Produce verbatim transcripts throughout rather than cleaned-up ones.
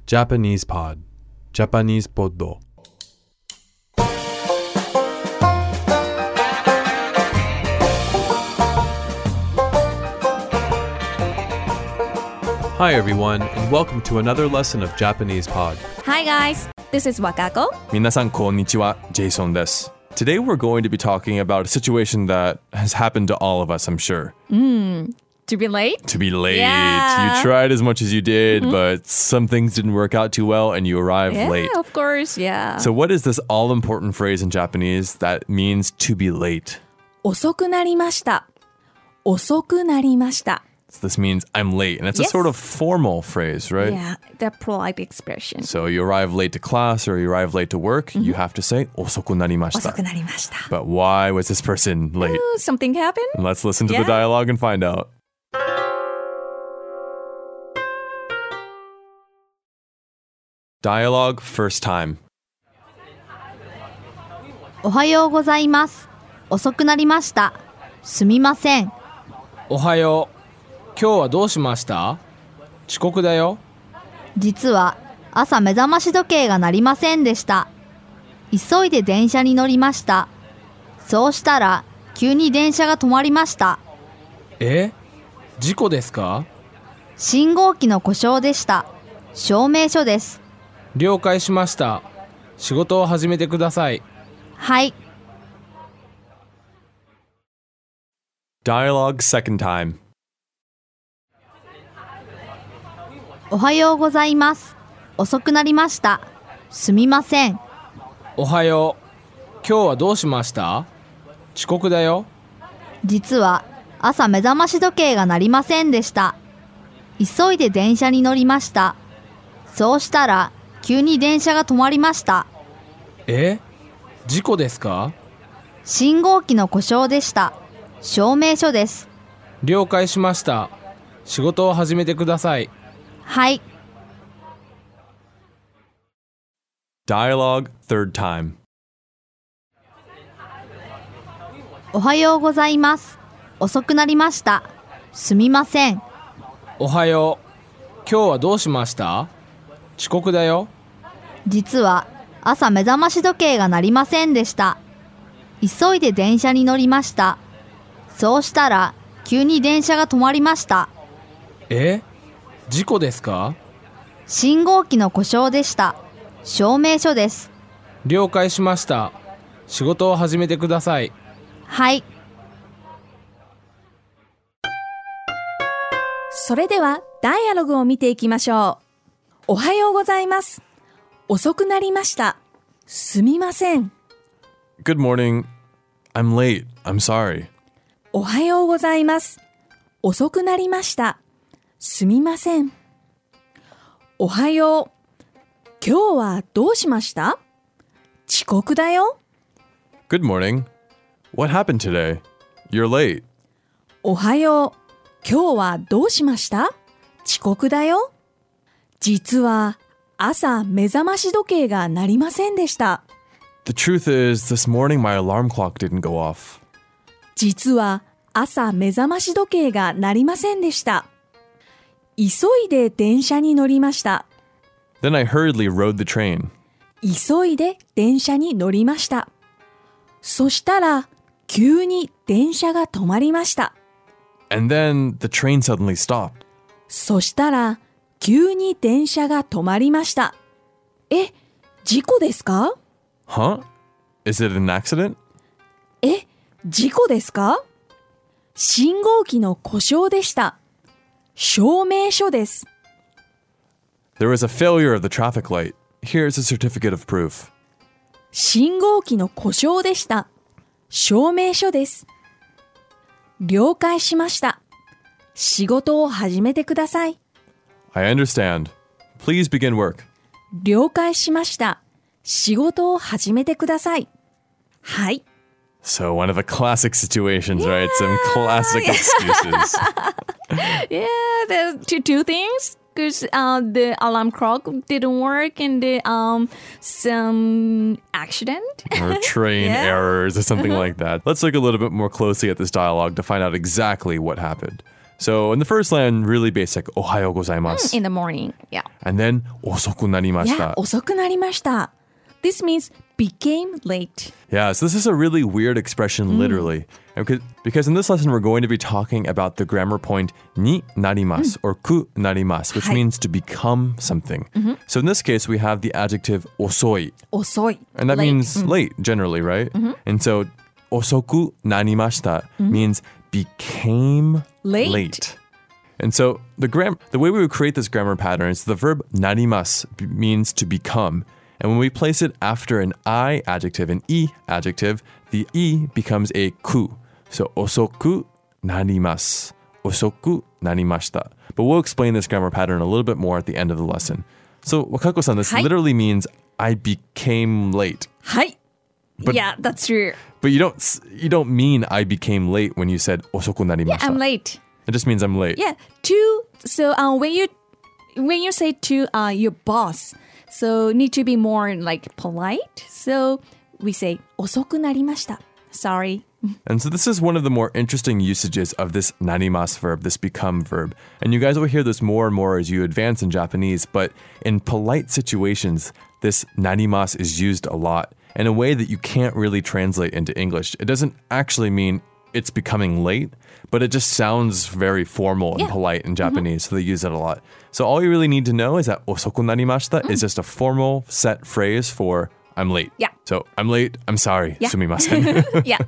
Japanese Pod Japanese Poddo Hi everyone, and welcome to another lesson of Japanese Pod. Hi guys, this is Wakako. 皆さんこんにちは、Jason です。Today we're going to be talking about a situation that has happened to all of us, I'm sure. Mm, to be late? To be late. Yeah. You tried as much as you did, mm-hmm. but some things didn't work out too well and you arrived yeah, late. Of course, yeah. So what is this all-important phrase in Japanese that means to be late? 遅くなりました。遅くなりました。 So this means I'm late, and it's yes. a sort of formal phrase, right? Yeah, the polite expression. So you arrive late to class or you arrive late to work, mm-hmm. you have to say 遅くなりました。 遅くなりました。 But why was this person late? Ooh, something happened? Let's listen to yeah. the dialogue and find out. Dialogue first time. おはようございます。遅くなりました。すみません。 おはよう。今日はどうしました？遅刻だよ。 実は朝目覚まし時計が鳴りませんでした。急いで電車に乗りました。そうしたら急に電車が止まりました。 え？事故ですか？ 信号機の故障でした。証明書です。 了解しました。仕事を始めてください。 はい。 Dialogue second time. おはようございます。遅くなりました。すみません。 おはよう。今日はどうしました？遅刻だよ。 実は朝目覚まし時計が鳴りませんでした。急いで電車に乗りました。そうしたら急に電車が止まりました。 え？事故ですか？ 信号機の故障でした。証明書です。 了解しました。仕事を始めてください。 はい。 Dialogue third time. おはようございます。遅くなりました。すみません。 おはよう。今日はどうしました？遅刻だよ。 実は朝目覚まし時計が鳴りませんでした。急いで電車に乗りました。そうしたら急に電車が止まりました。 え？事故ですか？ 信号機の故障でした。証明書です。 了解しました。仕事を始めてください。 はい。 それではダイアログを見ていきましょう。おはようございます。遅くなりました。すみません。 Good morning. I'm late. I'm sorry. おはようございます。遅くなりました。すみません。おはよう。今日はどうしました？遅刻だよ。 Good morning. What happened today? You're late. おはよう。今日はどうしました？遅刻だよ。実は朝目覚まし時計が鳴りませんでした。 The truth is, this morning my alarm clock didn't go off. 実は朝目覚まし時計が鳴りませんでした。急いで電車に乗りました。 Then I hurriedly rode the train. 急いで電車に乗りました。そしたら急に電車が止まりました。 And then the train suddenly stopped. そしたら急に電車が止まりました。え、事故ですか？ Huh? Is it an accident? え、事故ですか？信号機の故障でした。証明書です。 There was a failure of the traffic light. Here's a certificate of proof. 信号機の故障でした。証明書です。了解しました。仕事を始めてください。 I understand. Please begin work. 了解しました。仕事を始めてください。はい。 So one of the classic situations, yeah. right? Some classic excuses. Yeah, there's two, two things. Because uh, the alarm clock didn't work and the, um, some accident. Or train yeah. errors or something like that. Let's look a little bit more closely at this dialogue to find out exactly what happened. So in the first line, really basic, おはようございます. In the morning. Yeah. And then, 遅くなりまし Yeah, た. 遅くなりました. This means became late. Yeah, so this is a really weird expression literally. Because, because in this lesson, we're going to be talking about the grammar point になります or くなります, which はい means to become something. So in this case, we have the adjective 遅い. 遅い. And that Late. means late, generally, right? And so 遅くなりました means became Late. late. And so the gram- the way we would create this grammar pattern is the verb なります b- means to become. And when we place it after an I adjective, an E adjective, the E becomes a ku. So 遅くなります. 遅くなりました. But we'll explain this grammar pattern a little bit more at the end of the lesson. So Wakako-san, this Hi. literally means I became late. はい. But- yeah, that's true. But you don't s- you don't mean I became late when you said 遅くなりま Yeah, した. I'm late. It just means I'm late. Yeah, to so uh, when you when you say to uh, your boss, so need to be more like polite. So we say 遅くなりました. Sorry. And so this is one of the more interesting usages of this narimasu verb, this become verb. And you guys will hear this more and more as you advance in Japanese, but in polite situations, this narimasu is used a lot in a way that you can't really translate into English. It doesn't actually mean it's becoming late, but it just sounds very formal and Yeah. polite in Japanese, so they use it a lot. So all you really need to know is that osoku narimashita is just a formal set phrase for I'm late. Yeah. So I'm late, I'm sorry, Yeah. sumimasen. Yeah.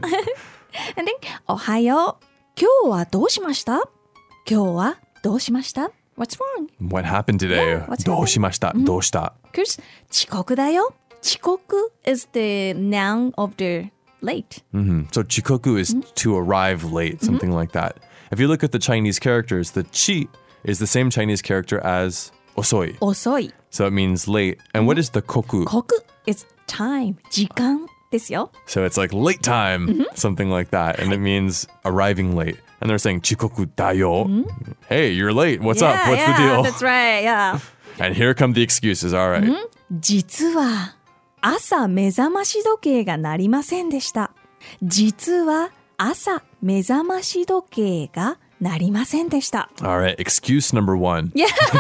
And then おはよう。今日はどうしました今日はどうしました What's wrong? What happened today? Yeah, what's どうしました? どうした? Because 遅刻だよ。遅刻 is the noun of the late. Mhm. So chikoku is to arrive late, something like that. If you look at the Chinese characters, the chi is the same Chinese character as osoi. 遅い。 So it means late. And what is the koku? 刻 is time. 時間ですよ。 So it's like late time, something like that. And it means arriving late. And they're saying chikoku dayo. Hey, you're late. What's yeah, up? What's yeah, the deal? That's right. Yeah. And here come the excuses. All right. 実は朝目覚まし時計が鳴りませんでした。実は朝目覚まし時計が鳴りませんでした。 All right. Excuse number one.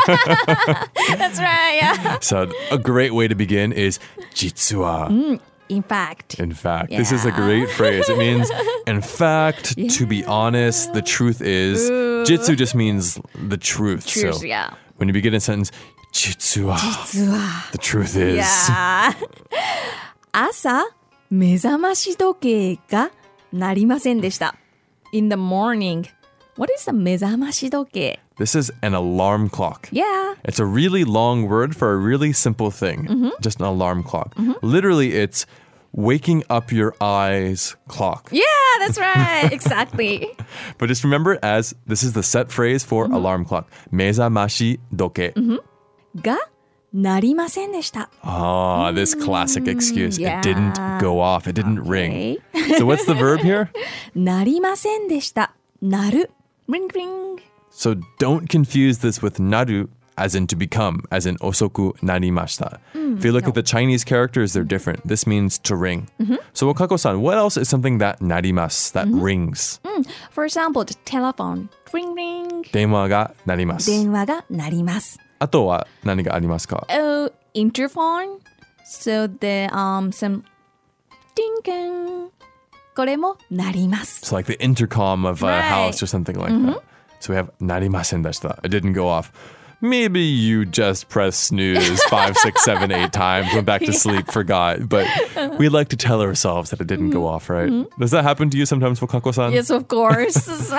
That's right. Yeah. So a great way to begin is jitsuwa. In fact. In fact, this is a Yeah. great phrase. It means, in fact, to be honest, the truth is. Jitsu just means the truth. Truth, so yeah. when you begin a sentence, jitsu, 実は the truth is. Yeah. 朝目覚まし時計が鳴りませんでした。In the morning. What is a 目覚まし時計 This is an alarm clock. Yeah. It's a really long word for a really simple thing, just an alarm clock. Literally, it's waking up your eyes clock. Yeah, that's right. Exactly. But just remember it as this is the set phrase for alarm clock. Mezamashi doke. が鳴りませんでした。 Ah, this classic excuse. yeah. It didn't go off. It didn't ring. Okay. So what's the verb here? 鳴りませんでした。鳴る。Ring ring. So don't confuse this with naru as in to become, as in osoku narimashita. If you look at the Chinese characters, they're different. This means to ring. So Wakako-san, what else is something that narimasu, that rings? For example, the telephone. Ring ring. 電話が鳴ります。 電話が鳴ります。 あとは何がありますか? Oh, interphone. So the um some ding ding. これも鳴ります。 So like the intercom of a Right. house or something like that. So we have なりませんでした. It didn't go off. Maybe you just pressed snooze five, six, seven, eight times, went back to sleep, forgot. But we like to tell ourselves that it didn't go off, right? Does that happen to you sometimes, Wakako-san? Yes, of course.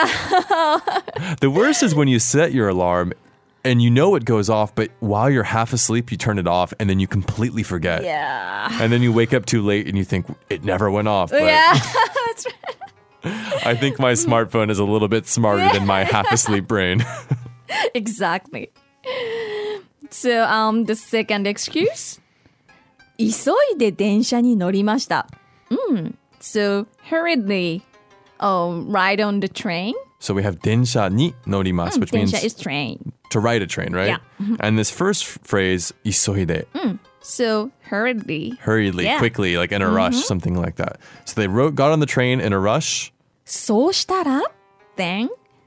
The worst is when you set your alarm and you know it goes off, but while you're half asleep, you turn it off and then you completely forget. yeah. And then you wake up too late and you think it never went off. But Yeah. That's right. I think my smartphone is a little bit smarter than my half asleep brain. Exactly. So, um, the second excuse. 急いで電車に乗りました。Mm. So, hurriedly um, ride on the train. So we have densha ni norimasu, which means 電車 is train. to ride a train, right? Yeah. And this first phrase, isoide, So, hurriedly. hurriedly, Yeah. quickly, like in a rush, something like that. So they wrote, got on the train in a rush. そうしたら then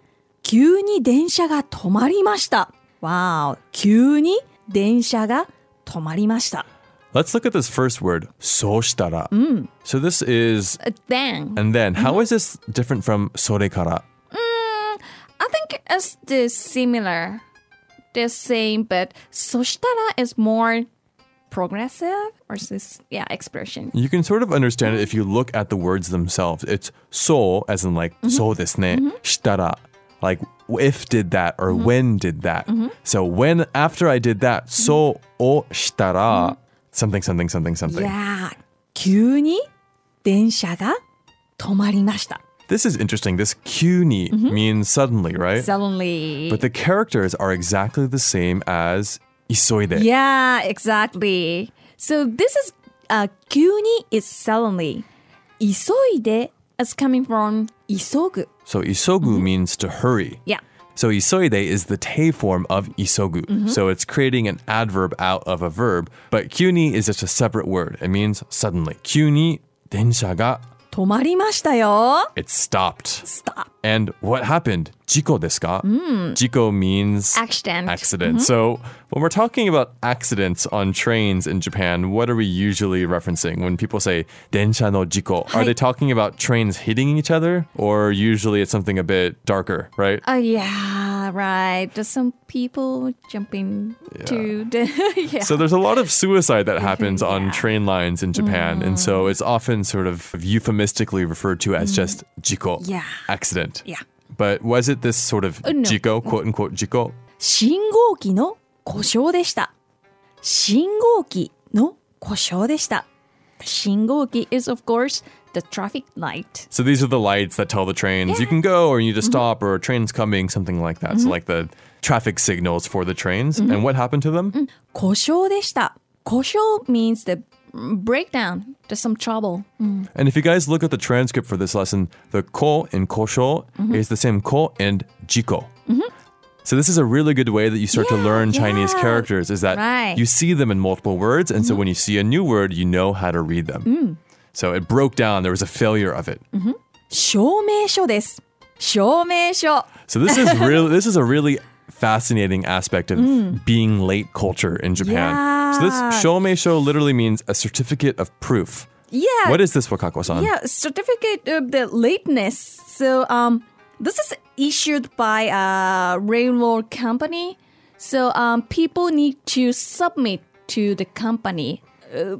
急に電車が止まりました。Wow. 急に電車が止まりました。 Let's look at this first word, そうしたら. Mm. So this is then. And then. How mm-hmm. is this different from それから? Mm, I think it's the similar, the same, but そしたら is more progressive or this, yeah, expression. You can sort of understand it if you look at the words themselves. It's そう as in like, そうですね, mm-hmm. したら, like if did that or mm-hmm. when did that. Mm-hmm. So when, after I did that, そうをしたら, something, something, something, something. Yeah. 急に電車が止まりました。 This is interesting. This 急に mm-hmm. means suddenly, right? Suddenly. But the characters are exactly the same as 急いで. Yeah, exactly. So this is uh, 急に is suddenly. 急いで is coming from 急ぐ. So 急ぐ mm-hmm. means to hurry. Yeah. So 急いで is the te form of 急ぐ. Mm-hmm. So it's creating an adverb out of a verb. But 急に is just a separate word. It means suddenly. 急に電車が止まりましたよ. It stopped. Stop. And what happened? 事故ですか? Mm. 事故 means accident. Accident. Mm-hmm. So when we're talking about accidents on trains in Japan, what are we usually referencing? When people say 電車の事故, are they talking about trains hitting each other? Or usually it's something a bit darker, right? Oh, uh, yeah, right. There's some people jumping yeah. to the... yeah. So there's a lot of suicide that happens yeah. on train lines in Japan. Mm. And so it's often sort of euphemistically referred to as mm. just 事故, yeah. accident. Yeah. But was it this sort of uh, no. 事故, quote unquote 事故? 信号機の故障でした。信号機の故障でした。信号機 is of course the traffic light. So these are the lights that tell the trains yeah. you can go or you need to stop mm-hmm. or a train's coming, something like that. Mm-hmm. So like the traffic signals for the trains. Mm-hmm. And what happened to them? Mm. 故障でした。故障 means the breakdown. There's some trouble. Mm. And if you guys look at the transcript for this lesson, the ko in 故障 mm-hmm. is the same ko and 事故. Mm-hmm. So this is a really good way that you start yeah, to learn yeah. Chinese characters is that right. you see them in multiple words. And mm-hmm. so when you see a new word, you know how to read them. Mm. So it broke down. There was a failure of it. Mm-hmm. 証明書です。証明書. So this is really, this is a really fascinating aspect of mm. being late culture in Japan. Yeah. So this 証明書 literally means a certificate of proof. Yeah. What is this, Wakako-san? Yeah, certificate of the lateness. So um, this is issued by a railroad company. So um, people need to submit to the company uh,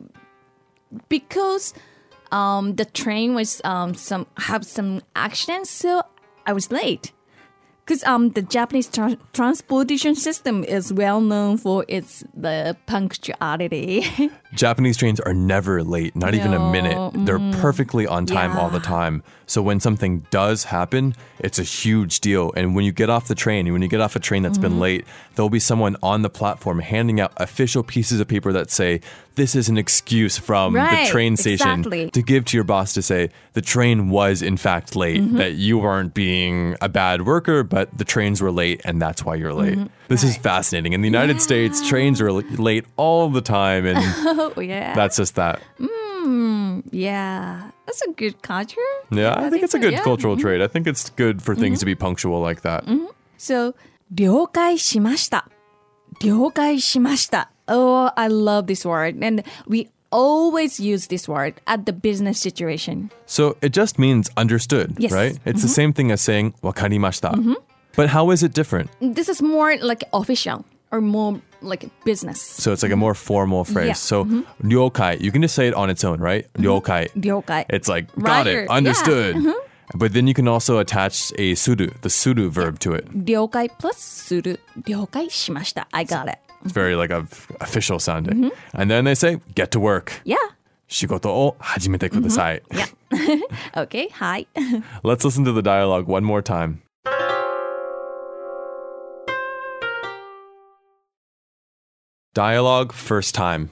because um, the train was um, some have some accidents. So I was late. Because um, the Japanese tra- transportation system is well known for its the punctuality. Japanese trains are never late, not no. even a minute. Mm. They're perfectly on time yeah. all the time. So when something does happen, it's a huge deal. And when you get off the train, when you get off a train that's mm-hmm. been late, there'll be someone on the platform handing out official pieces of paper that say, this is an excuse from right, the train station exactly. to give to your boss to say, the train was in fact late, mm-hmm. that you weren't being a bad worker, but the trains were late and that's why you're late. Mm-hmm. This right. is fascinating. In the United yeah. States, trains are late all the time and oh, yeah. that's just that. Mm, yeah. That's a good culture. Yeah, I, I think, think it's so, a good yeah. cultural mm-hmm. trait. I think it's good for things mm-hmm. to be punctual like that. Mm-hmm. So, 了解しました。了解しました. Oh, I love this word. And we always use this word at the business situation. So it just means understood, yes. right? It's mm-hmm. the same thing as saying わかりました. Mm-hmm. But how is it different? This is more like official or more like business. So it's like a more formal phrase. Yeah. So mm-hmm. 了解, you can just say it on its own, right? 了解. 了解. It's like, got right. it, understood. Yeah. Mm-hmm. But then you can also attach a suru, the suru verb to it. 了解 plus する。了解しました. I got it. It's very like a official sounding. Mm-hmm. And then they say, get to work. Yeah. 仕事を始めてください. Mm-hmm. Yeah. Okay, hi. Let's listen to the dialogue one more time. Dialogue first time.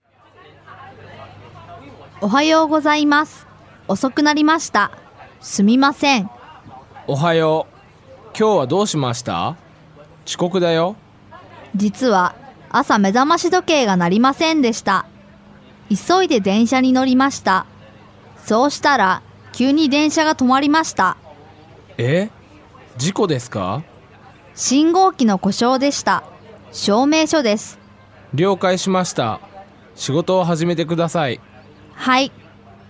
おはようございます。遅くなりました。すみません。 おはよう。今日はどうしました？遅刻だよ。 実は朝目覚まし時計が鳴りませんでした。急いで電車に乗りました。そうしたら急に電車が止まりました。 え？ 事故ですか？ 信号機の故障でした。証明書です。 了解しました。仕事を始めてください。 はい。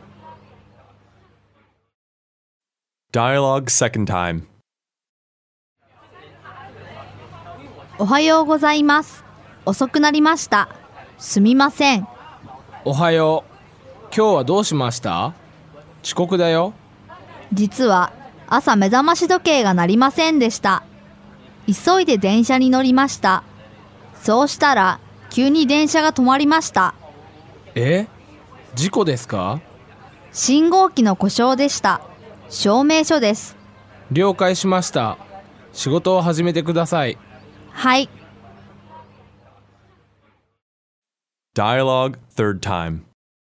Dialogue second time. おはようございます。遅くなりました。すみません。 おはよう。今日はどうしました？遅刻だよ。 実は朝目覚まし時計が鳴りませんでした。急いで電車に乗りました。そうしたら急に電車が止まりました。 え？事故ですか？ 信号機の故障でした。証明書です。 了解しました。仕事を始めてください。 はい。 Dialogue third time.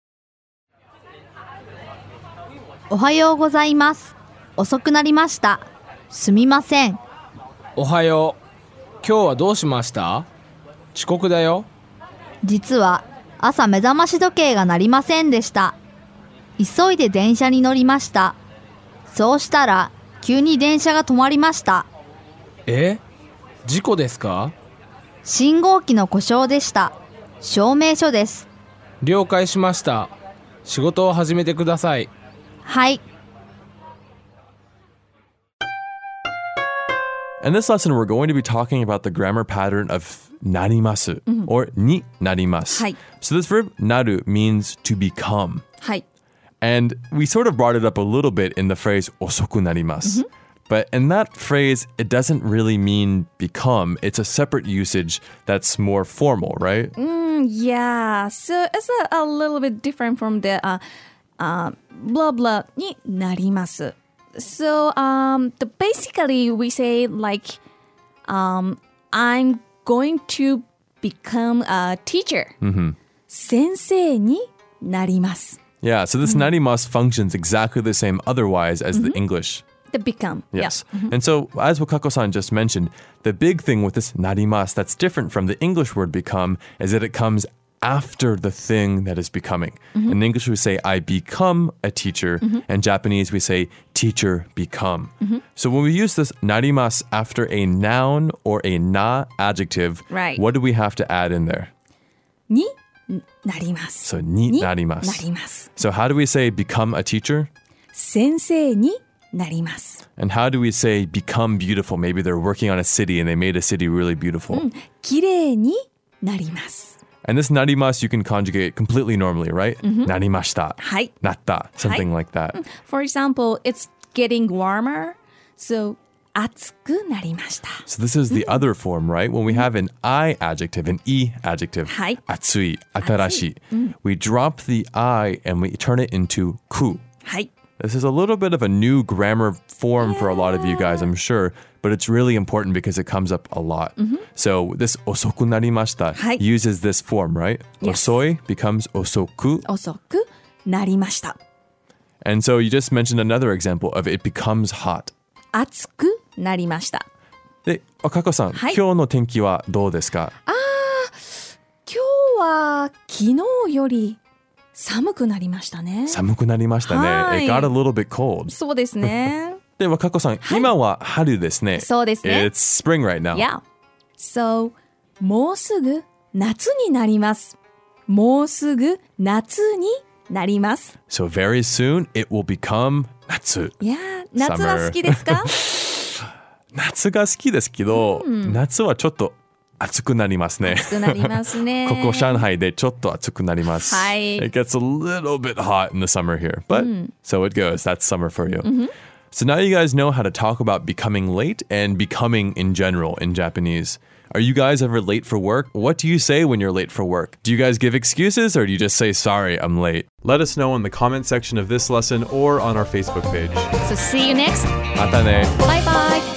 おはようございます。遅くなりました。すみません。 おはよう。今日はどうしました？遅刻だよ。 実は朝目覚まし時計が鳴りませんでした。急いで電車に乗りました。そうしたら急に電車が止まりました。 え？事故ですか？ 信号機の故障でした。証明書です。 了解しました。仕事を始めてください。 はい。 In this lesson, we're going to be talking about the grammar pattern of narimasu Mm-hmm. or ni narimasu. はい。 So this verb naru means to become. はい。 And we sort of brought it up a little bit in the phrase osoku narimasu. But in that phrase, it doesn't really mean become. It's a separate usage that's more formal, right? Mm, yeah, so it's a, a little bit different from the uh, uh, blah blah になります。So um, the, basically we say like um, I'm going to become a teacher. 先生になります。 Yeah, so this narimasu functions exactly the same otherwise as the English. The become. Yes. Yeah. And so, as Wakako-san just mentioned, the big thing with this narimasu that's different from the English word become is that it comes after the thing that is becoming. In English, we say, I become a teacher. In Japanese, we say, teacher become. So when we use this narimasu after a noun or a na adjective, Right. what do we have to add in there? になります。 So, ni に narimasu. なります。 So how do we say become a teacher? 先生になります。 And how do we say become beautiful? Maybe they're working on a city and they made a city really beautiful. きれいになります。 And this narimasu you can conjugate completely normally, right? Narimashita. はい。 Natta. Something like that. For example, it's getting warmer, so 暑くなりました。 So this is the other form, right? When we have an I adjective, an E adjective, はい。 atsui, atarashi, we drop the I and we turn it into ku. はい。 This is a little bit of a new grammar form for a lot of you guys, I'm sure, but it's really important because it comes up a lot. So this osoku narimashita はい。 uses this form, right? Yes. Osoi becomes osoku. 遅くなりました。 And so you just mentioned another example of it becomes hot. 暑くなりました。 で、Wakako-san、 はい。 今日の天気はどうですか？ 今日は昨日より寒くなりましたね。 寒くなりましたね。 はい。 It got a little bit cold. そうですね。 で、Wakako-san、今は春ですね。 そうですね。 It's spring right now. Yeah. So, もうすぐ夏になります。もうすぐ夏になります。 So very soon it will become 夏。 いやー、夏は好きですか？ 夏が好きですけど、夏はちょっと暑くなりますね。 暑くなりますね。 ここ上海でちょっと暑くなります。 はい。 It gets a little bit hot in the summer here, but so it goes. That's summer for you. So now you guys know how to talk about becoming late and becoming in general in Japanese. Are you guys ever late for work? What do you say when you're late for work? Do you guys give excuses or do you just say, sorry, I'm late? Let us know in the comment section of this lesson or on our Facebook page. So see you next. またね。 バイバイ。